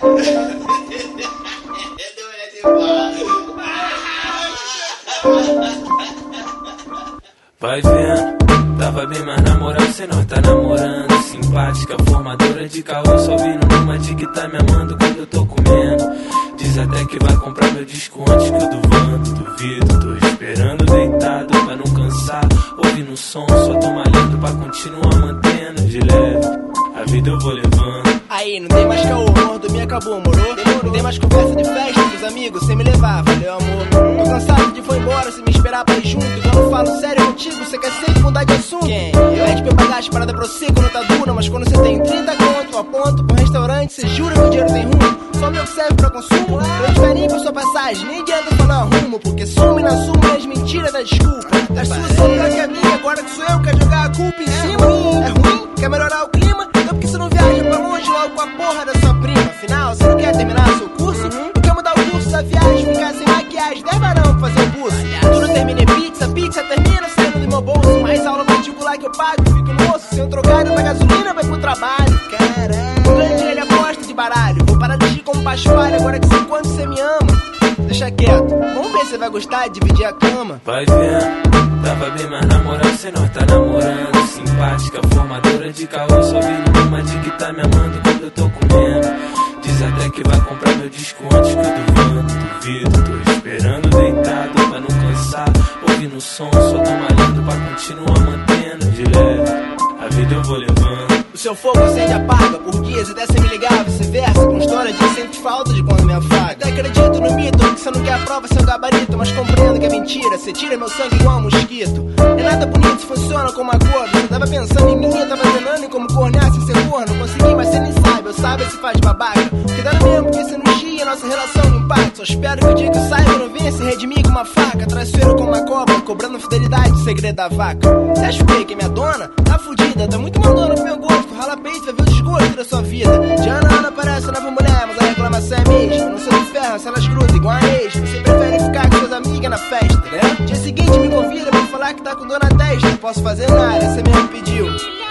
Vai vendo, tava bem, mas na moral cê nós tá namorando. Simpática, formadora de caô, só vindo numa de que tá me amando quando eu tô comendo. Diz até que vai comprar meu disco antes que eu duvando. Duvido, tô esperando deitado pra não cansar. Ouvindo o som, só tô malhando pra continuar mantendo de leve. A vida eu vou levando. Aí, não tem mais caô, amor, dormir acabou, morou? Não tem mais conversa de festa com os amigos, sem me levar, valeu amor. Tô cansado de foi embora, se me esperar pra ir junto. Quando falo sério contigo, cê quer sempre mudar de assunto. Quem? Eu pede pra eu pagar as paradas pra você quando tá dura. Mas quando cê tem 30 conto, aponto pro restaurante, cê jura que o dinheiro tem rumo? Só meu que serve pra consumo? Eu não espero nem pra sua passagem, nem adianta falar rumo. Porque some na suma as mentiras da desculpa. Das suas são pior que a minha, agora que sou eu que quer jogar a culpa em cima. É ruim? Quer melhorar o clima? Então por que você não viaja pra longe logo com a porra da sua prima? Afinal, você não quer terminar seu curso? Não quer mudar o curso da viagem, ficar sem maquiagem, 10 varão pra fazer o curso. Tudo termina em pizza termina saindo do meu bolso. Mais aula particular que eu pago, fico no osso. Sem um trocado pra gasolina, vai pro trabalho. Caralho, o grande ele aposta de baralho. Vou parar de agir como paspalho, agora que sei quanto você me ama. Deixa quieto, vamos ver se você vai gostar de dividir a cama. Vai vendo, tava bem, mas na moral cê nós tá namorando. Simpática, formadora de caô, só vindo numa de que tá me amando quando eu tô comendo. Diz até que vai comprar meu disco antes que eu duvando. Duvido, tô esperando deitado pra não cansar. Ouvindo o som, só tô malhando pra continuar mantendo de leve. A vida eu vou levando. O seu fogo acende e apaga por dias até sem me ligar, vice-versa. Com história de sempre falta de quando me afaga. Até acredito no mito que você não quer a prova, seu gabarito. Mas compreendo que é mentira, você tira meu sangue igual um mosquito. É nada bonito, funciona como acordo. Você tava pensando em mim, eu tava treinando em como cornear sem ser corno. Consegui, mas você nem sabe, eu sabe se faz babaca. Porque dá no mesmo, porque você não chia, nossa relação no impacto. Só espero que o dia que eu saia não venha se redimir com uma faca. Traiçoeiro como uma cobra, cobrando fidelidade, segredo da vaca. Você acha o quê? Que é minha dona? Tá fudida, tá muito mandona pro meu gosto. Rala peito, vai ver o desgosto da sua vida. De ano a ano aparece nova mulher, mas a reclamação é mesmo. Não sou do ferro, se elas grudam igual a ex. Você prefere ficar com suas amigas na festa, né? Dia seguinte me convida pra falar que tá com dor na testa. Não posso fazer nada, você mesmo pediu.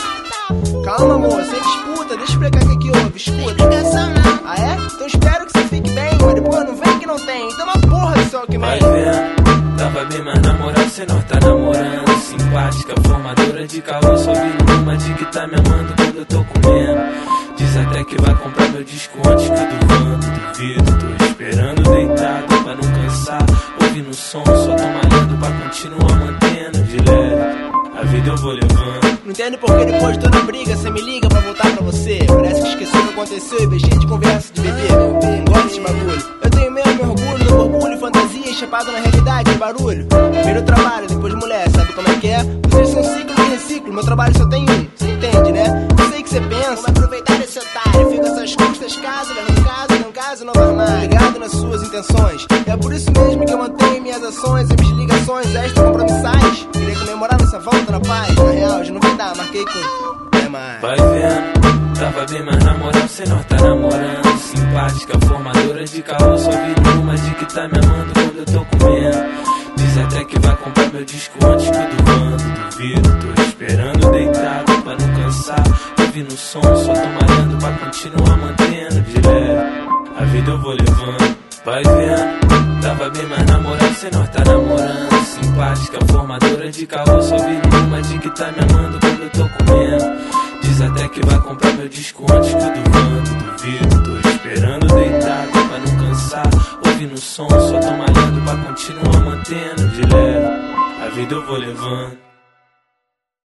Calma, amor, sem disputa, deixa eu explicar o que houve, escuta. Ah é? Então espero que você fique bem, mas depois não vem que não tem. Então uma porra do sol que vai vendo, tava bem, mas na moral cê nós tá namorando. Simpática, formadora de caô, só vindo numa de que tá me amando quando eu tô comendo. Diz até que vai comprar meu disco antes que eu duvando. Duvido, tô esperando deitado pra não cansar. Ouvindo o som, só tô malhando pra continuar mantendo de leve. A vida eu vou levando. Não entendo porque depois de toda briga cê me liga pra voltar pra você. Parece que esqueceu o que aconteceu e beijinho de conversa de bebê. Não gosto desse bagulho. Eu tenho mesmo meu orgulho no borbulho, fantasia, chapado na realidade, barulho. Primeiro trabalho, depois mulher, sabe como é que é? Vocês são ciclo e reciclo, meu trabalho só tem um. Você entende, né? Eu sei que você pensa. Vamos aproveitar esse otário. Fica essas custas, casa, leva casa, não casa, não vai armar. Ligado nas suas intenções. E é por isso mesmo que eu mantenho minhas ações e minhas ligações extra compromissais. Queria comemorar nossa volta na paz. Na real, já não vai dar, marquei com... É mais. Vai vendo, tava bem, mas na moral cê nós tá namorando. Simpática, formadora de caô, só vindo numa de que tá me amando quando eu tô comendo. Diz até que vai comprar meu disco antes que eu duvando. Duvido, tô esperando deitado pra não cansar. Ouvindo o som, só tô malhando pra continuar mantendo de leve. A vida eu vou levando. Vai vendo, tava bem, mas na moral cê nós tá namorando. Simpática, formadora de caô, só vindo numa de que tá me amando quando eu tô comendo. Diz até que vai comprar meu disco antes que eu duvando. Duvido, tô esperando deitado pra não cansar. Ouvindo o som, só tô malhando pra continuar mantendo de leve. A vida eu vou levando.